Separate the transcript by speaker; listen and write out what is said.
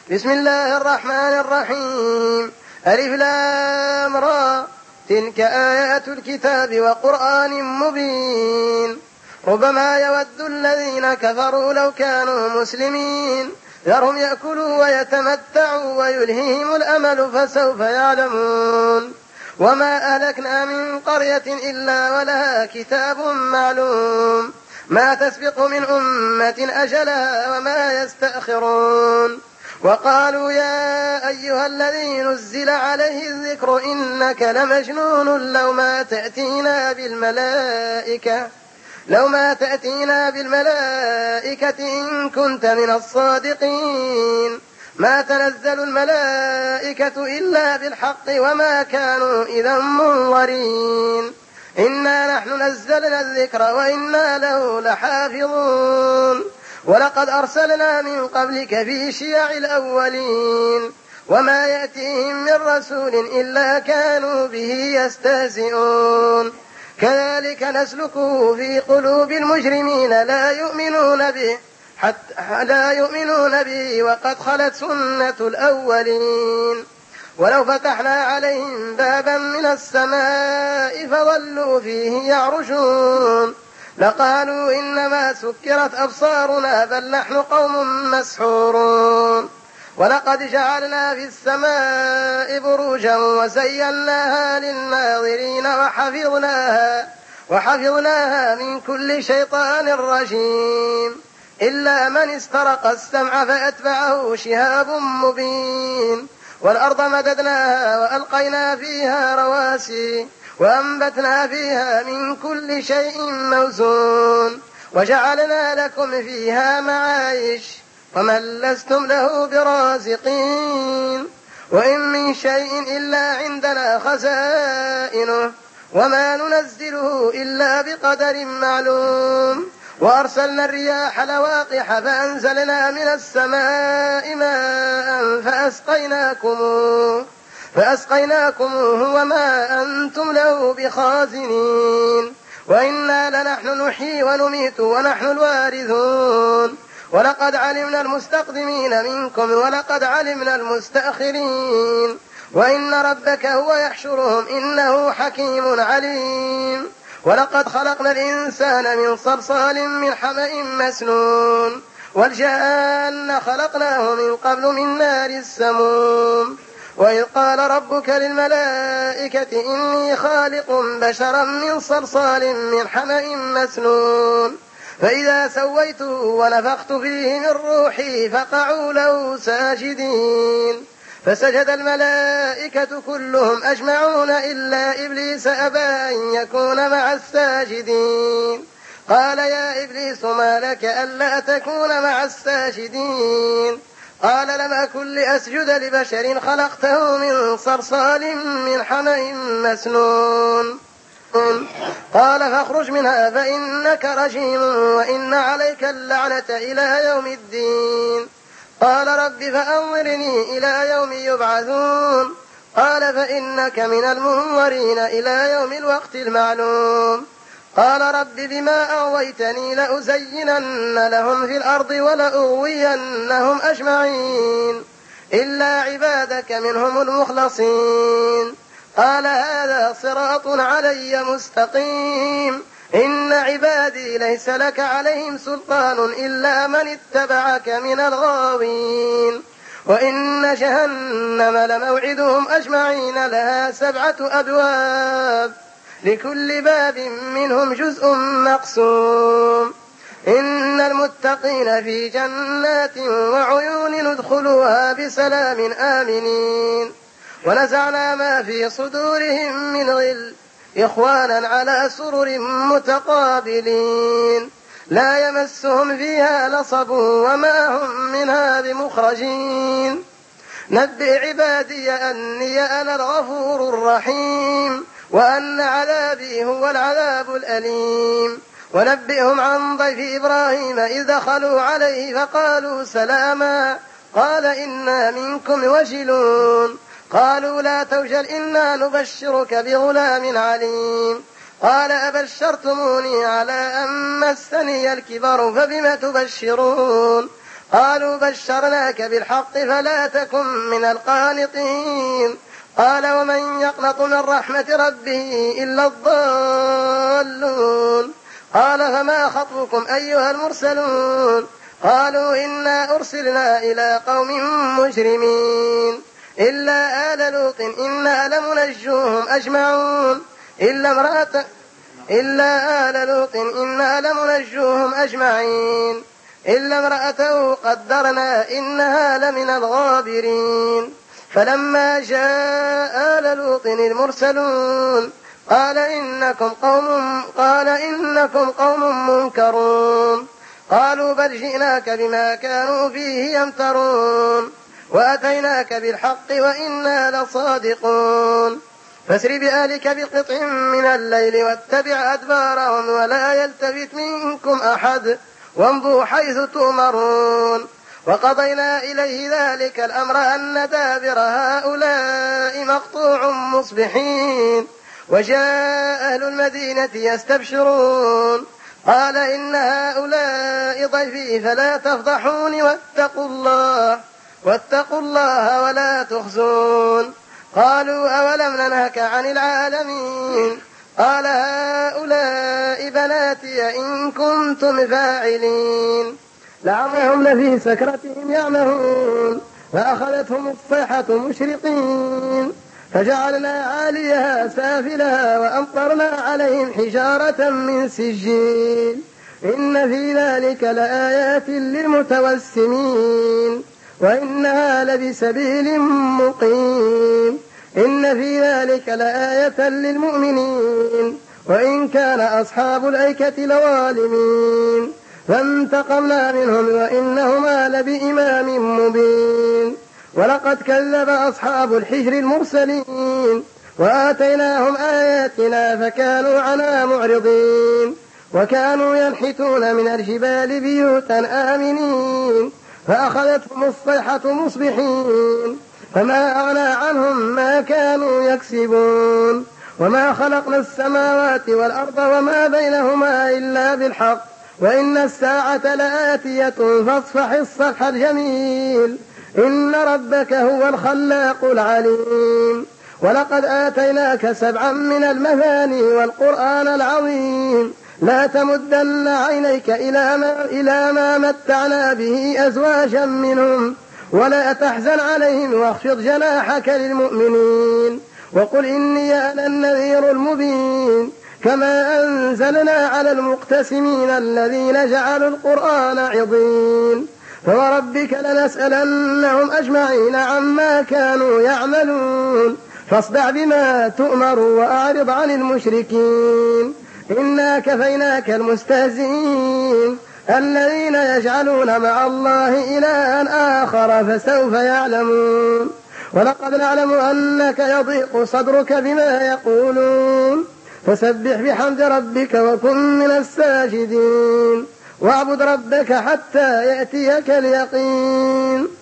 Speaker 1: بسم الله الرحمن الرحيم. ألف لام را، تلك آيات الكتاب وقرآن مبين. ربما يود الذين كفروا لو كانوا مسلمين، ذرهم يأكلوا ويتمتعوا ويلههم الأمل فسوف يعلمون. وما أهلكنا من قرية إلا ولها كتاب معلوم، ما تسبق من أمة أجلها وما يستأخرون. وقالوا يا أيها الذي نزل عليه الذكر إنك لمجنون لو ما تأتينا بالملائكة إن كنت من الصادقين. ما تنزل الملائكة إلا بالحق وما كانوا إذا منظرين. إنا نحن نزلنا الذكر وإنا له لحافظون. ولقد أرسلنا من قبلك في شيع الأولين، وما يأتيهم من رسول إلا كانوا به يستهزئون. كذلك نسلكه في قلوب المجرمين لا يؤمنون به وقد خلت سنة الأولين. ولو فتحنا عليهم بابا من السماء فظلوا فيه يعرجون لقالوا إنما سكرت أبصارنا بل نحن قوم مسحورون. ولقد جعلنا في السماء بروجا وزيناها للناظرين وحفظناها من كل شيطان رجيم إلا من استرق السمع فأتبعه شهاب مبين. والأرض مددناها وألقينا فيها رواسي وأنبتنا فيها من كل شيء موزون وجعلنا لكم فيها معايش ومن لستم له برازقين. وإن من شيء إلا عندنا خزائنه وما ننزله إلا بقدر معلوم. وأرسلنا الرياح لواقح فأنزلنا من السماء ماء فأسقيناكموه وما أنتم له بخازنين. وإنا لنحن نحيي ونميت ونحن الوارثون. ولقد علمنا المستقدمين منكم ولقد علمنا المستأخرين. وإن ربك هو يحشرهم إنه حكيم عليم. ولقد خلقنا الإنسان من صلصال من حمأ مسنون والجان خلقناه من قبل من نار السموم. وإذ قال ربك للملائكة إني خالق بشرا من صلصال من حمأ مسنون فإذا سويته ونفخت فيه من روحي فقعوا له ساجدين. فسجد الملائكة كلهم أجمعون إلا إبليس أبى أن يكون مع الساجدين. قال يا إبليس ما لك ألا تكون مع الساجدين؟ قال لم أكن لأسجد لبشر خلقته من صلصال من حمأ مسنون. قال فاخرج منها فإنك رجيم وإن عليك اللعنة إلى يوم الدين. قال رب فأنظرني إلى يوم يبعثون. قال فإنك من المنظرين إلى يوم الوقت المعلوم. قال رب بما أغويتني لأزينن لهم في الأرض ولأغوينهم أجمعين إلا عبادك منهم المخلصين. قال هذا صراط علي مستقيم إن عبادي ليس لك عليهم سلطان إلا من اتبعك من الغاوين. وإن جهنم لموعدهم أجمعين لها 7 أبواب لكل باب منهم جزء مقسوم. إن المتقين في جنات وعيون ندخلوها بسلام آمنين. ونزعنا ما في صدورهم من غل إخوانا على سرر متقابلين لا يمسهم فيها نصب وما هم منها بمخرجين. نبئ عبادي أني أنا الغفور الرحيم وأن عذابي هو العذاب الأليم. ونبئهم عن ضيف إبراهيم إذ دخلوا عليه فقالوا سلاما قال إنا منكم وجلون. قالوا لا توجل إنا نبشرك بغلام عليم. قال أبشرتموني على أن مسني الكبر فبم تبشرون؟ قالوا بشرناك بالحق فلا تكن من القانطين قال ومن يقنط من رحمة ربه إلا الضالون قال فما خطبكم أيها المرسلون قالوا إنا أرسلنا إلى قوم مجرمين إلا آل لوط إنا لمنجوهم أجمعون إلا آل لوط إنا لمنجوهم أجمعين إلا امرأته قدرنا إنها لمن الغابرين فلما جاء آل لوط المرسلون قال إنكم قوم منكرون قالوا بل جئناك بما كانوا فيه يمترون وأتيناك بالحق وإنا لصادقون فاسر بأهلك بقطع من الليل واتبع أدبارهم ولا يلتفت منكم أحد وامضوا حيث تؤمرون وقضينا إليه ذلك الأمر أن دابر هؤلاء مقطوع مصبحين وجاء أهل المدينة يستبشرون قال إن هؤلاء ضيفي فلا تفضحوني واتقوا الله ولا تخزون قالوا أولم ننهك عن العالمين قال هؤلاء بناتي إن كنتم فاعلين لعلهم لفي سكرتهم يعمهون فأخذتهم الصيحة مشرقين فجعلنا عاليها سافلها وأمطرنا عليهم حجارة من سجيل إن في ذلك لآيات للمتوسمين وإنها لبسبيل مقيم إن في ذلك لآية للمؤمنين وإن كان أصحاب الأيكة لظالمين فانتقمنا منهم وإنهما لبإمام مبين ولقد كذب أصحاب الحجر المرسلين وآتيناهم آياتنا فكانوا عنها معرضين وكانوا ينحتون من الجبال بيوتا آمنين فأخذتهم الصيحة مصبحين فما أغنى عنهم ما كانوا يكسبون وما خلقنا السماوات والأرض وما بينهما إلا بالحق وإن الساعة لآتية فاصفح الصفح الجميل إن ربك هو الخلاق العليم ولقد آتيناك 7 من المثاني والقرآن العظيم لا تمدن عينيك إلى ما متعنا به أزواجا منهم ولا تحزن عليهم واخفض جناحك للمؤمنين وقل إني أنا النذير المبين كما أنزلنا على المقتسمين الذين جعلوا القرآن عضين فوربك لنسألنهم أجمعين عما كانوا يعملون فاصدع بما تؤمر وأعرض عن المشركين إنا كفيناك المستهزئين الذين يجعلون مع الله إلها آخر فسوف يعلمون ولقد نعلم أنك يضيق صدرك بما يقولون فسبح بحمد ربك وكن من الساجدين واعبد ربك حتى يأتيك اليقين